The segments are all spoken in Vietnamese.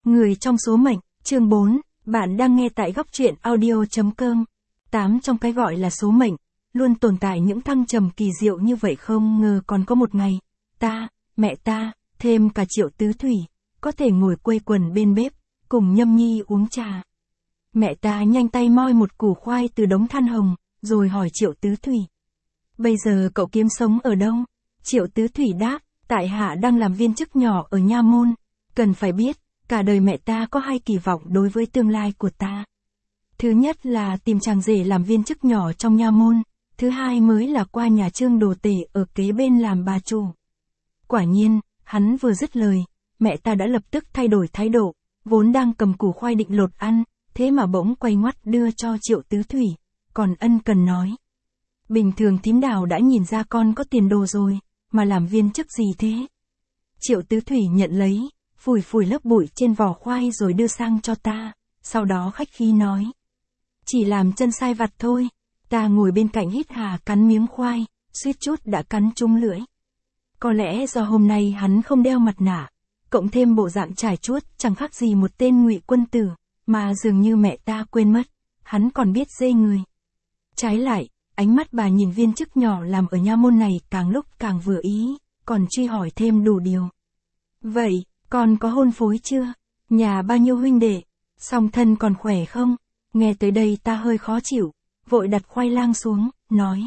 Người trong số mệnh, chương 4, bạn đang nghe tại góc truyện audio.com. 8 trong cái gọi là số mệnh, luôn tồn tại những thăng trầm kỳ diệu như vậy. Không ngờ còn có một ngày, ta, mẹ ta, thêm cả Triệu Tứ Thủy, có thể ngồi quây quần bên bếp, cùng Nhâm Nhi uống trà. Mẹ ta nhanh tay moi một củ khoai từ đống than hồng, rồi hỏi Triệu Tứ Thủy. Bây giờ cậu kiếm sống ở đâu? Triệu Tứ Thủy đáp, tại hạ đang làm viên chức nhỏ ở nha môn. Cần phải biết, cả đời mẹ ta có hai kỳ vọng đối với tương lai của ta. Thứ nhất là tìm chàng rể làm viên chức nhỏ trong nha môn, thứ hai mới là qua nhà Trương Đồ Tể ở kế bên làm bà chủ. Quả nhiên, hắn vừa dứt lời, mẹ ta đã lập tức thay đổi thái độ, vốn đang cầm củ khoai định lột ăn, thế mà bỗng quay ngoắt đưa cho Triệu Tứ Thủy, còn ân cần nói. Bình thường thím Đào đã nhìn ra con có tiền đồ rồi, mà làm viên chức gì thế? Triệu Tứ Thủy nhận lấy, phủi phủi lớp bụi trên vỏ khoai rồi đưa sang cho ta, sau đó khách khí nói. Chỉ làm chân sai vặt thôi. Ta ngồi bên cạnh hít hà cắn miếng khoai, suýt chút đã cắn trúng lưỡi. Có lẽ do hôm nay hắn không đeo mặt nạ, cộng thêm bộ dạng trải chuốt chẳng khác gì một tên ngụy quân tử, mà dường như mẹ ta quên mất, hắn còn biết dê người. Trái lại, ánh mắt bà nhìn viên chức nhỏ làm ở nha môn này càng lúc càng vừa ý, còn truy hỏi thêm đủ điều. Vậy, con có hôn phối chưa? Nhà bao nhiêu huynh đệ? Song thân còn khỏe không? Nghe tới đây ta hơi khó chịu, vội đặt khoai lang xuống, nói.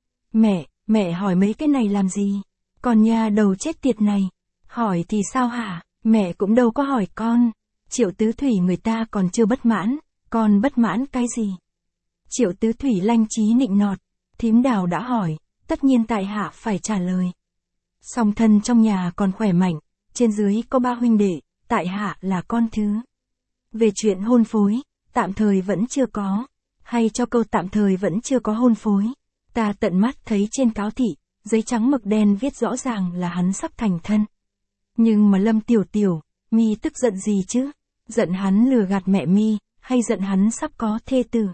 Mẹ hỏi mấy cái này làm gì? Con nhà đầu chết tiệt này. Hỏi thì sao hả? Mẹ cũng đâu có hỏi con. Triệu Tứ Thủy người ta còn chưa bất mãn, con bất mãn cái gì? Triệu Tứ Thủy lanh trí nịnh nọt, thím Đào đã hỏi, tất nhiên tại hạ phải trả lời. Song thân trong nhà còn khỏe mạnh, trên dưới có 3 huynh đệ, tại hạ là con thứ. Về chuyện hôn phối, tạm thời vẫn chưa có, hay cho câu tạm thời vẫn chưa có hôn phối. Ta tận mắt thấy trên cáo thị, giấy trắng mực đen viết rõ ràng là hắn sắp thành thân. Nhưng mà Lâm Tiểu Tiểu, mi tức giận gì chứ? Giận hắn lừa gạt mẹ mi, hay giận hắn sắp có thê tử?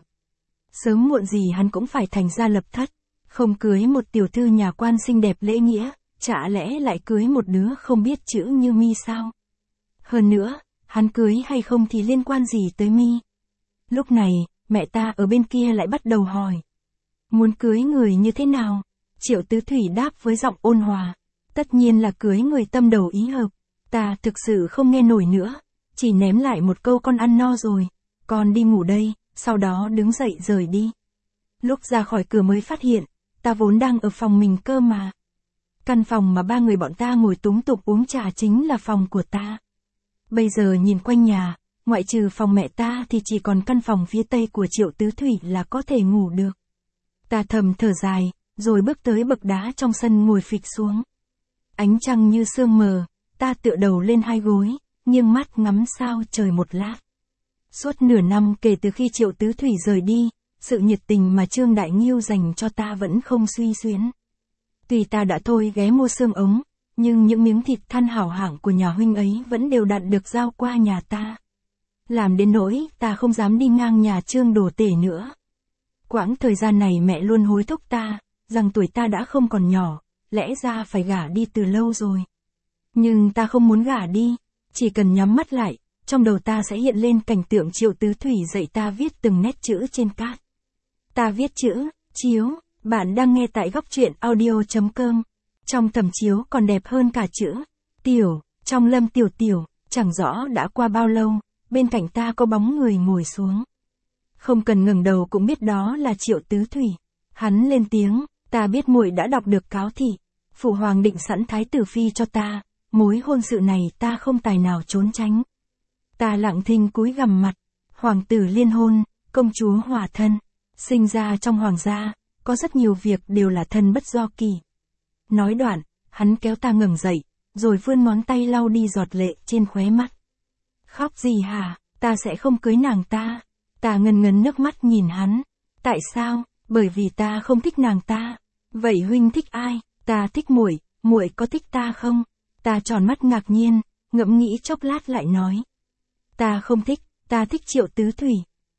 Sớm muộn gì hắn cũng phải thành gia lập thất, không cưới một tiểu thư nhà quan xinh đẹp lễ nghĩa, chả lẽ lại cưới một đứa không biết chữ như mi sao? Hơn nữa, hắn cưới hay không thì liên quan gì tới mi? Lúc này, mẹ ta ở bên kia lại bắt đầu hỏi. Muốn cưới người như thế nào? Triệu Tứ Thủy đáp với giọng ôn hòa. Tất nhiên là cưới người tâm đầu ý hợp. Ta thực sự không nghe nổi nữa, chỉ ném lại một câu con ăn no rồi, con đi ngủ đây, sau đó đứng dậy rời đi. Lúc ra khỏi cửa mới phát hiện, ta vốn đang ở phòng mình cơ mà. Căn phòng mà 3 người bọn ta ngồi túng tục uống trà chính là phòng của ta. Bây giờ nhìn quanh nhà, ngoại trừ phòng mẹ ta thì chỉ còn căn phòng phía tây của Triệu Tứ Thủy là có thể ngủ được. Ta thầm thở dài, rồi bước tới bậc đá trong sân ngồi phịch xuống. Ánh trăng như sương mờ, ta tựa đầu lên 2 gối, nghiêng mắt ngắm sao trời một lát. Suốt nửa năm kể từ khi Triệu Tứ Thủy rời đi, sự nhiệt tình mà Trương Đại Nghiêu dành cho ta vẫn không suy xuyến. Tuy ta đã thôi ghé mua xương ống, nhưng những miếng thịt than hảo hạng của nhà huynh ấy vẫn đều đặn được giao qua nhà ta. Làm đến nỗi ta không dám đi ngang nhà Trương Đồ Tể nữa. Quãng thời gian này mẹ luôn hối thúc ta, rằng tuổi ta đã không còn nhỏ, lẽ ra phải gả đi từ lâu rồi. Nhưng ta không muốn gả đi, chỉ cần nhắm mắt lại, trong đầu ta sẽ hiện lên cảnh tượng Triệu Tứ Thủy dạy ta viết từng nét chữ trên cát. Ta viết chữ, chiếu, bạn đang nghe tại góc truyện audio.com. Trong tầm chiếu còn đẹp hơn cả chữ tiểu, trong Lâm Tiểu Tiểu, chẳng rõ đã qua bao lâu, bên cạnh ta có bóng người ngồi xuống. Không cần ngẩng đầu cũng biết đó là Triệu Tứ Thủy. Hắn lên tiếng, ta biết muội đã đọc được cáo thị, phụ hoàng định sẵn thái tử phi cho ta, mối hôn sự này ta không tài nào trốn tránh. Ta lặng thinh cúi gằm mặt, hoàng tử liên hôn, công chúa hòa thân, sinh ra trong hoàng gia, có rất nhiều việc đều là thân bất do kỳ. Nói đoạn, hắn kéo ta ngẩng dậy, rồi vươn ngón tay lau đi giọt lệ trên khóe mắt. Khóc gì hả? Ta sẽ không cưới nàng ta. Ta ngần ngấn nước mắt nhìn hắn. Tại sao? Bởi vì ta không thích nàng ta. Vậy huynh thích ai? Ta thích muội, muội có thích ta không? Ta tròn mắt ngạc nhiên, ngẫm nghĩ chốc lát lại nói. Ta không thích, ta thích Triệu Tứ Thủy.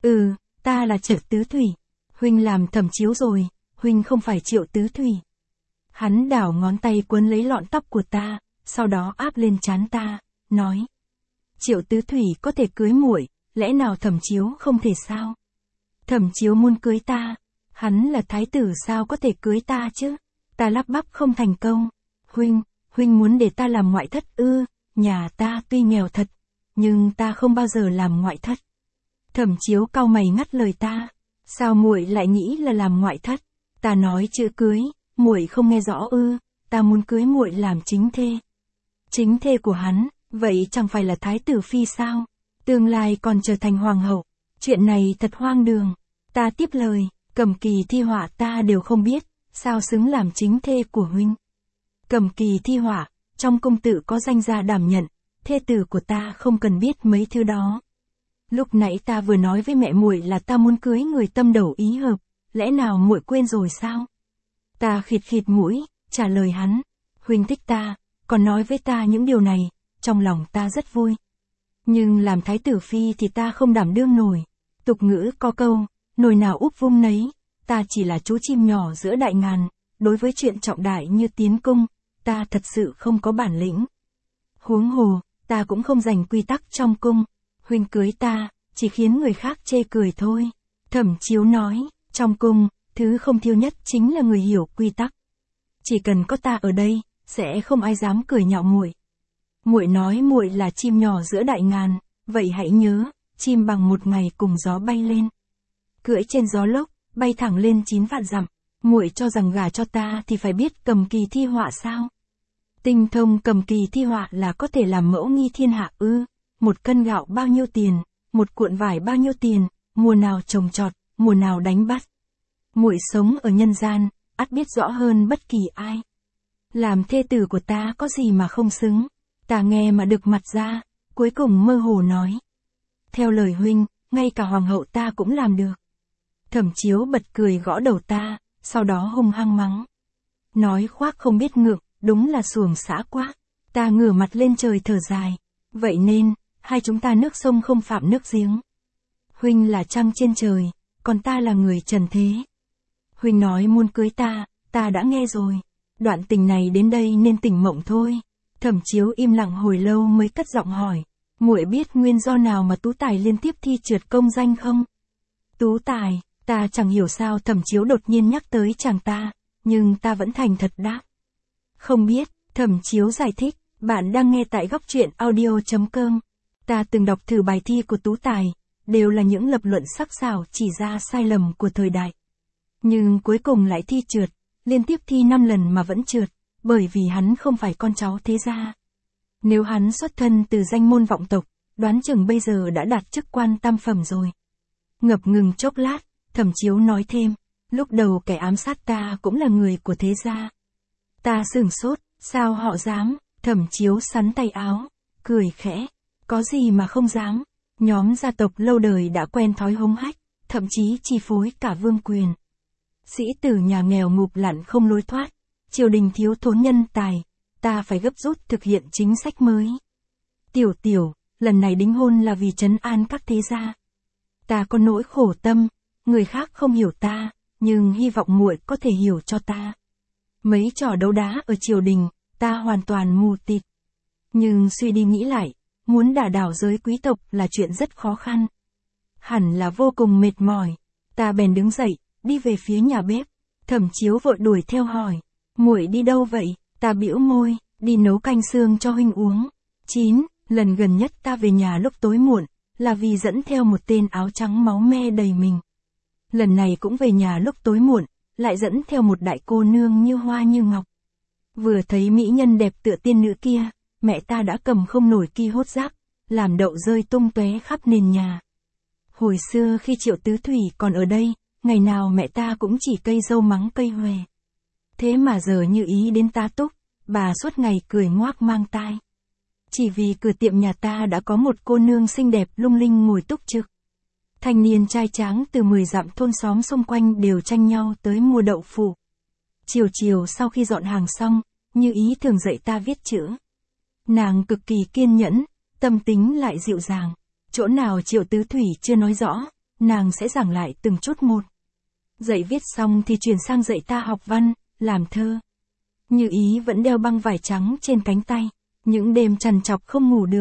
Ta là Triệu Tứ Thủy. Huynh làm thẩm chiếu rồi, huynh không phải Triệu Tứ Thủy. Hắn đảo ngón tay cuốn lấy lọn tóc của ta, sau đó áp lên trán ta, nói. Triệu Tứ Thủy có thể cưới muội, lẽ nào Thẩm Chiếu không thể sao? Thẩm Chiếu muốn cưới ta, hắn là thái tử sao có thể cưới ta chứ? Ta lắp bắp không thành công. Huynh muốn để ta làm ngoại thất ư? Nhà ta tuy nghèo thật, nhưng ta không bao giờ làm ngoại thất. Thẩm Chiếu cau mày ngắt lời ta. Sao muội lại nghĩ là làm ngoại thất? Ta nói chữ cưới, muội không nghe rõ ư? Ta muốn cưới muội làm chính thê. Chính thê của hắn, vậy chẳng phải là thái tử phi sao? Tương lai còn trở thành hoàng hậu. Chuyện này thật hoang đường. Ta tiếp lời, Cầm Kỳ Thi Họa ta đều không biết, sao xứng làm chính thê của huynh? Cầm Kỳ Thi Họa, trong cung tự có danh gia đảm nhận, thê tử của ta không cần biết mấy thứ đó. Lúc nãy ta vừa nói với mẹ muội là ta muốn cưới người tâm đầu ý hợp, lẽ nào muội quên rồi sao? Ta khịt khịt mũi, trả lời hắn, huynh thích ta, còn nói với ta những điều này, trong lòng ta rất vui. Nhưng làm thái tử phi thì ta không đảm đương nổi. Tục ngữ có câu, nồi nào úp vung nấy, ta chỉ là chú chim nhỏ giữa đại ngàn, đối với chuyện trọng đại như tiến cung, ta thật sự không có bản lĩnh. Huống hồ, ta cũng không dành quy tắc trong cung, huynh cưới ta, chỉ khiến người khác chê cười thôi. Thẩm Chiếu nói, trong cung, thứ không thiếu nhất chính là người hiểu quy tắc. Chỉ cần có ta ở đây, sẽ không ai dám cười nhạo muội. Muội nói muội là chim nhỏ giữa đại ngàn, vậy hãy nhớ, chim bằng một ngày cùng gió bay lên. Cưỡi trên gió lốc, bay thẳng lên 9 vạn dặm, muội cho rằng gả cho ta thì phải biết Cầm Kỳ Thi Họa sao? Tinh thông Cầm Kỳ Thi Họa là có thể làm mẫu nghi thiên hạ ư? Một cân gạo bao nhiêu tiền, một cuộn vải bao nhiêu tiền, mùa nào trồng trọt, mùa nào đánh bắt. Muội sống ở nhân gian, ắt biết rõ hơn bất kỳ ai. Làm thê tử của ta có gì mà không xứng? Ta nghe mà được mặt ra, cuối cùng mơ hồ nói. Theo lời huynh, ngay cả hoàng hậu ta cũng làm được. Thẩm Chiếu bật cười gõ đầu ta, sau đó hung hăng mắng. Nói khoác không biết ngượng, đúng là xuồng xã quá. Ta ngửa mặt lên trời thở dài. Vậy nên, hai chúng ta nước sông không phạm nước giếng. Huynh là trăng trên trời, còn ta là người trần thế. Huynh nói muốn cưới ta đã nghe rồi. Đoạn tình này đến đây nên tỉnh mộng thôi. Thẩm Chiếu im lặng hồi lâu mới cất giọng hỏi. Muội biết nguyên do nào mà Tú Tài liên tiếp thi trượt công danh không? Tú Tài, ta chẳng hiểu sao Thẩm Chiếu đột nhiên nhắc tới chàng ta, nhưng ta vẫn thành thật đáp. Không biết, Thẩm Chiếu giải thích, bạn đang nghe tại góc truyện audio.com. Ta từng đọc thử bài thi của Tú Tài, đều là những lập luận sắc sảo chỉ ra sai lầm của thời đại. Nhưng cuối cùng lại thi trượt, liên tiếp thi 5 lần mà vẫn trượt, bởi vì hắn không phải con cháu thế gia. Nếu hắn xuất thân từ danh môn vọng tộc, đoán chừng bây giờ đã đạt chức quan tam phẩm rồi. Ngập ngừng chốc lát, Thẩm Chiếu nói thêm, lúc đầu kẻ ám sát ta cũng là người của thế gia. Ta sửng sốt, sao họ dám? Thẩm Chiếu sắn tay áo, cười khẽ, có gì mà không dám, nhóm gia tộc lâu đời đã quen thói hống hách, thậm chí chi phối cả vương quyền. Sĩ tử nhà nghèo ngụp lặn không lối thoát, triều đình thiếu thốn nhân tài, ta phải gấp rút thực hiện chính sách mới. Tiểu, lần này đính hôn là vì trấn an các thế gia. Ta có nỗi khổ tâm, người khác không hiểu ta, nhưng hy vọng muội có thể hiểu cho ta. Mấy trò đấu đá ở triều đình, ta hoàn toàn mù tịt. Nhưng suy đi nghĩ lại, muốn đả đảo giới quý tộc là chuyện rất khó khăn. Hẳn là vô cùng mệt mỏi. Ta bèn đứng dậy, đi về phía nhà bếp. Thẩm Chiếu vội đuổi theo hỏi, muội đi đâu vậy? Ta bĩu môi, đi nấu canh xương cho huynh uống. 9. Lần gần nhất ta về nhà lúc tối muộn, là vì dẫn theo một tên áo trắng máu me đầy mình. Lần này cũng về nhà lúc tối muộn, lại dẫn theo một đại cô nương như hoa như ngọc. Vừa thấy mỹ nhân đẹp tựa tiên nữ kia, mẹ ta đã cầm không nổi ki hốt giáp, làm đậu rơi tung tóe khắp nền nhà. Hồi xưa khi Triệu Tứ Thủy còn ở đây, ngày nào mẹ ta cũng chỉ cây dâu mắng cây huề. Thế mà giờ như ý đến tá túc, bà suốt ngày cười ngoác mang tai. Chỉ vì cửa tiệm nhà ta đã có một cô nương xinh đẹp lung linh ngồi túc trực. Thanh niên trai tráng từ 10 dặm thôn xóm xung quanh đều tranh nhau tới mua đậu phụ. Chiều sau khi dọn hàng xong, Như Ý thường dạy ta viết chữ. Nàng cực kỳ kiên nhẫn, tâm tính lại dịu dàng. Chỗ nào Triệu Tứ Thủy chưa nói rõ, nàng sẽ giảng lại từng chút một. Dạy viết xong thì chuyển sang dạy ta học văn, làm thơ. Như Ý vẫn đeo băng vải trắng trên cánh tay. Những đêm trằn trọc không ngủ được,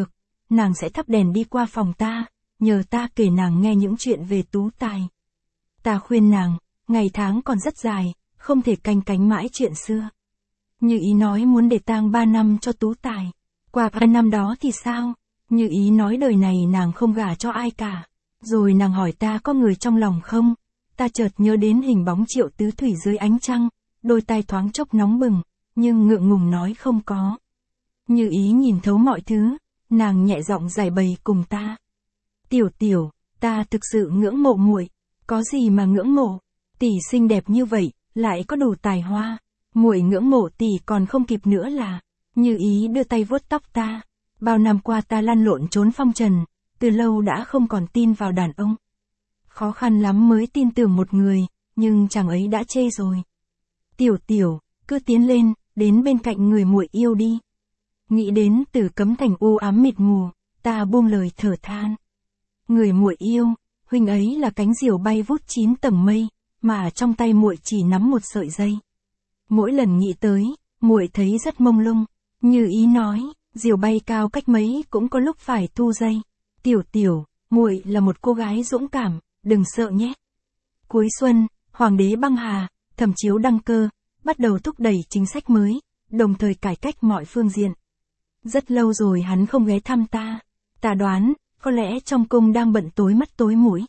nàng sẽ thắp đèn đi qua phòng ta, nhờ ta kể nàng nghe những chuyện về Tú Tài. Ta khuyên nàng, ngày tháng còn rất dài, không thể canh cánh mãi chuyện xưa. Như Ý nói muốn để tang 3 năm cho Tú Tài. Qua 3 năm đó thì sao? Như Ý nói đời này nàng không gả cho ai cả. Rồi nàng hỏi ta có người trong lòng không? Ta chợt nhớ đến hình bóng Triệu Tứ Thủy dưới ánh trăng, đôi tai thoáng chốc nóng bừng, nhưng ngượng ngùng nói không có. Như Ý nhìn thấu mọi thứ, nàng nhẹ giọng giải bày cùng ta. Tiểu Tiểu, ta thực sự ngưỡng mộ muội. Có gì mà ngưỡng mộ? Tỷ xinh đẹp như vậy, lại có đủ tài hoa. Muội ngưỡng mộ tỷ còn không kịp nữa là. Như Ý đưa tay vuốt tóc ta. Bao năm qua ta lăn lộn trốn phong trần, từ lâu đã không còn tin vào đàn ông. Khó khăn lắm mới tin tưởng một người, nhưng chàng ấy đã chê rồi. Tiểu Tiểu, cứ tiến lên, đến bên cạnh người muội yêu đi. Nghĩ đến Tử Cấm Thành u ám mịt mù, ta buông lời thở than. Người muội yêu, huynh ấy là cánh diều bay vút 9 tầng mây, mà trong tay muội chỉ nắm một sợi dây. Mỗi lần nghĩ tới, muội thấy rất mông lung. Như Ý nói, diều bay cao cách mấy cũng có lúc phải thu dây. Tiểu Tiểu, muội là một cô gái dũng cảm, đừng sợ nhé. Cuối xuân, Hoàng đế băng hà, Thẩm Chiếu đăng cơ, bắt đầu thúc đẩy chính sách mới, đồng thời cải cách mọi phương diện. Rất lâu rồi hắn không ghé thăm ta. Ta đoán, có lẽ trong cung đang bận tối mắt tối mũi.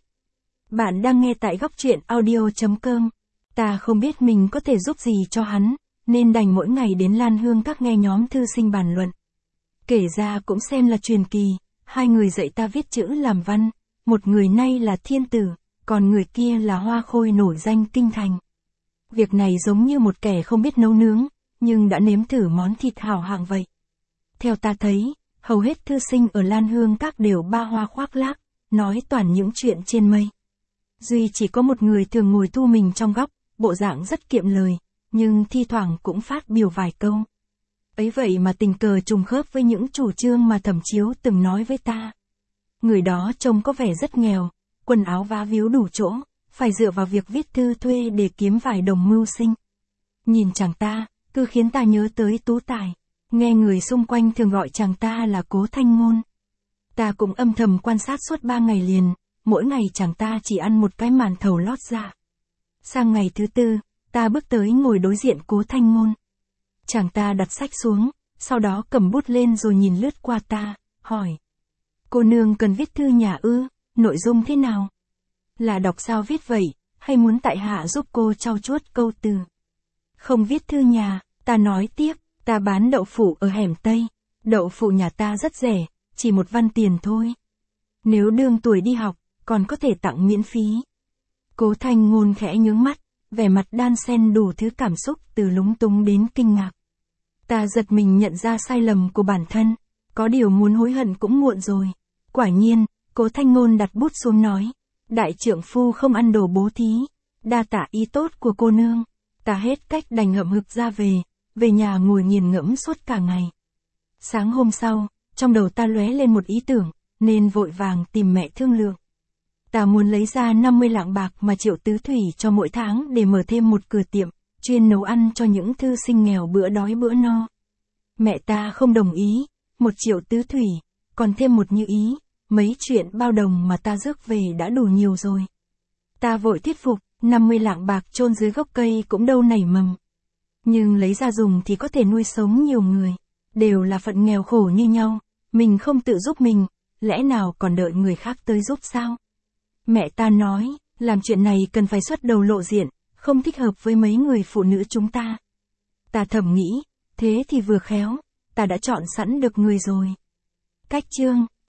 Bạn đang nghe tại góc truyện audio.com. Ta không biết mình có thể giúp gì cho hắn, nên đành mỗi ngày đến Lan Hương các nghe nhóm thư sinh bàn luận. Kể ra cũng xem là truyền kỳ, hai người dạy ta viết chữ làm văn, một người nay là thiên tử, còn người kia là hoa khôi nổi danh kinh thành. Việc này giống như một kẻ không biết nấu nướng, nhưng đã nếm thử món thịt hảo hạng vậy. Theo ta thấy, hầu hết thư sinh ở Lan Hương các đều ba hoa khoác lác, nói toàn những chuyện trên mây. Duy chỉ có một người thường ngồi thu mình trong góc, bộ dạng rất kiệm lời, nhưng thi thoảng cũng phát biểu vài câu. Ấy vậy mà tình cờ trùng khớp với những chủ trương mà Thẩm Chiếu từng nói với ta. Người đó trông có vẻ rất nghèo, quần áo vá víu đủ chỗ, phải dựa vào việc viết thư thuê để kiếm vài đồng mưu sinh. Nhìn chàng ta, cứ khiến ta nhớ tới Tú Tài. Nghe người xung quanh thường gọi chàng ta là Cố Thanh Ngôn. Ta cũng âm thầm quan sát suốt 3 ngày liền, mỗi ngày chàng ta chỉ ăn một cái màn thầu lót dạ. Sang ngày thứ 4, ta bước tới ngồi đối diện Cố Thanh Ngôn. Chàng ta đặt sách xuống, sau đó cầm bút lên rồi nhìn lướt qua ta, hỏi. Cô nương cần viết thư nhà ư, nội dung thế nào? Là đọc sao viết vậy, hay muốn tại hạ giúp cô trau chuốt câu từ? Không viết thư nhà, ta nói tiếp. Ta bán đậu phụ ở hẻm Tây, đậu phụ nhà ta rất rẻ, chỉ 1 văn tiền thôi. Nếu đương tuổi đi học, còn có thể tặng miễn phí. Cố Thanh Ngôn khẽ nhướng mắt, vẻ mặt đan xen đủ thứ cảm xúc từ lúng túng đến kinh ngạc. Ta giật mình nhận ra sai lầm của bản thân, có điều muốn hối hận cũng muộn rồi. Quả nhiên, Cố Thanh Ngôn đặt bút xuống nói, đại trượng phu không ăn đồ bố thí, đa tạ ý tốt của cô nương. Ta hết cách đành hậm hực ra về nhà ngồi nghiền ngẫm suốt cả ngày. Sáng hôm sau, trong đầu ta lóe lên một ý tưởng, nên vội vàng tìm mẹ thương lượng. Ta muốn lấy ra 50 lạng bạc mà Triệu Tứ Thủy cho mỗi tháng để mở thêm một cửa tiệm, chuyên nấu ăn cho những thư sinh nghèo bữa đói bữa no. Mẹ ta không đồng ý, 1 triệu Tứ Thủy, còn thêm một Như Ý, mấy chuyện bao đồng mà ta rước về đã đủ nhiều rồi. Ta vội thuyết phục, 50 lạng bạc chôn dưới gốc cây cũng đâu nảy mầm. Nhưng lấy ra dùng thì có thể nuôi sống nhiều người, đều là phận nghèo khổ như nhau, mình không tự giúp mình, lẽ nào còn đợi người khác tới giúp sao? Mẹ ta nói, làm chuyện này cần phải xuất đầu lộ diện, không thích hợp với mấy người phụ nữ chúng ta. Ta thầm nghĩ, thế thì vừa khéo, ta đã chọn sẵn được người rồi. Cách chương